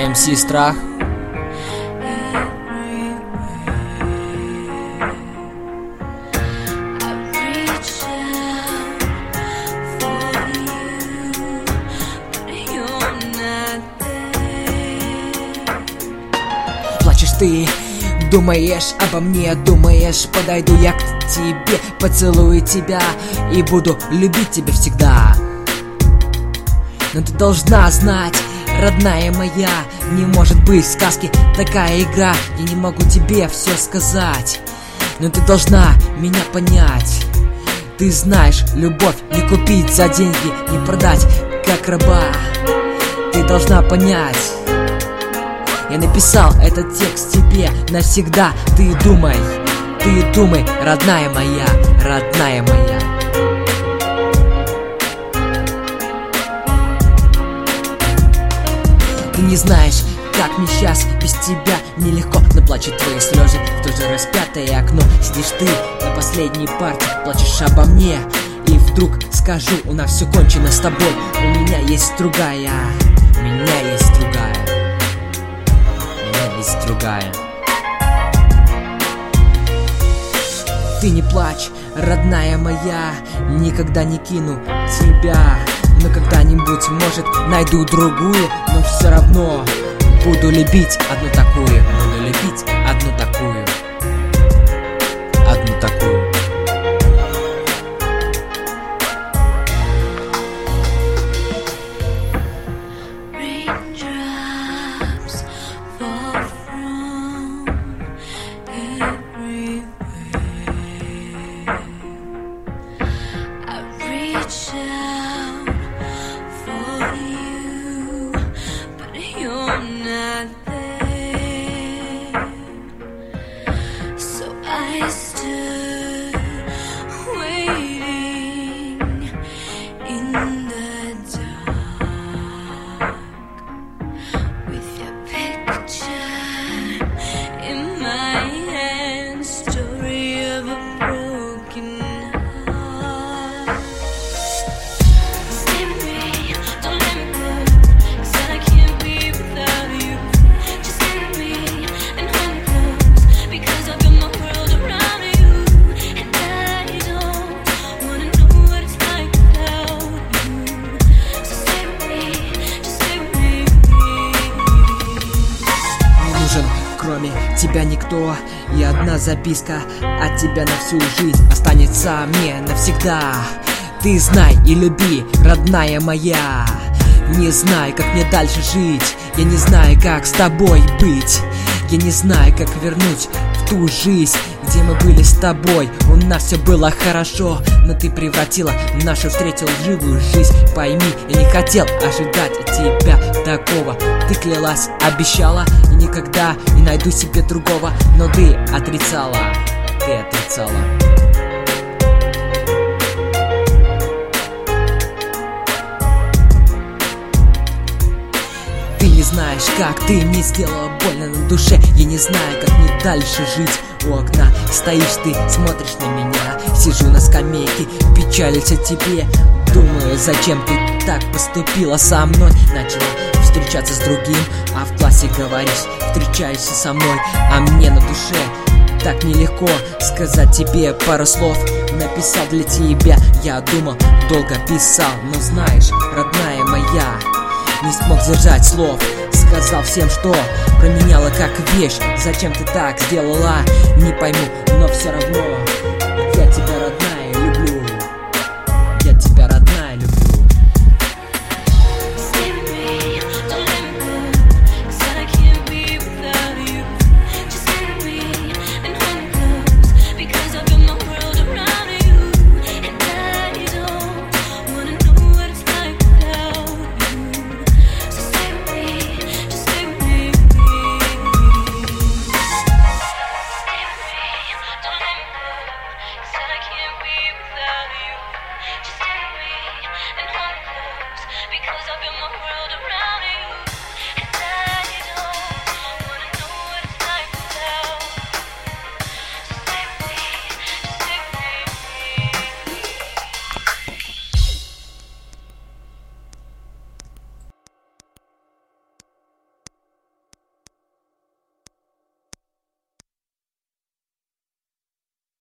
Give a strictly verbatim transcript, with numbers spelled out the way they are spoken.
эм си Страх. Плачешь ты, думаешь обо мне, думаешь, подойду я к тебе, поцелую тебя и буду любить тебя всегда. Но ты должна знать, родная моя, не может быть в сказке такая игра. Я не могу тебе все сказать, но ты должна меня понять. Ты знаешь, любовь не купить за деньги, не продать как раба. Ты должна понять. Я написал этот текст тебе навсегда. Ты думай, ты думай, родная моя, родная моя. Ты не знаешь, как мне сейчас без тебя нелегко, но плачут твои слезы в то же распятое окно. Сидишь ты на последней парте, плачешь обо мне, и вдруг скажу, у нас все кончено с тобой. У меня есть другая, у меня есть другая, у меня есть другая. Ты не плачь, родная моя, никогда не кину тебя. Но когда-нибудь, может, найду другую, но все равно буду любить одну такую, буду любить одну такую, одну такую. I stood waiting in the dark with your picture in my hand, story of a broken heart. Stay with me, don't let me go, 'cause I can't be without you. Just stay with me and hold me close, because I've got my world around you, and I don't wanna know what it's like without you. So stay with me, just stay with me. Не нужен, кроме тебя, никто, и одна записка от тебя на всю жизнь останется мне навсегда. Ты знай и люби, родная моя. Не знаю, как мне дальше жить, я не знаю, как с тобой быть. Я не знаю, как вернуть в ту жизнь, где мы были с тобой. У нас все было хорошо, но ты превратила нашу встречу в живую жизнь. Пойми, я не хотел ожидать от тебя такого. Ты клялась, обещала, и никогда не найду себе другого. Но ты отрицала, ты отрицала. Ты не знаешь, как ты мне сделала больно на душе. Я не знаю, как мне дальше жить. У окна стоишь ты, смотришь на меня. Сижу на скамейке, печалюсь о тебе. Думаю, зачем ты так поступила со мной. Начала встречаться с другим, а в классе говоришь, встречаешься со мной. А мне на душе так нелегко сказать тебе пару слов. Написал для тебя, я думал, долго писал. Но знаешь, родная моя, не смог сдержать слов. Сказал всем, что променяла как вещь. Зачем ты так сделала, не пойму, но все равно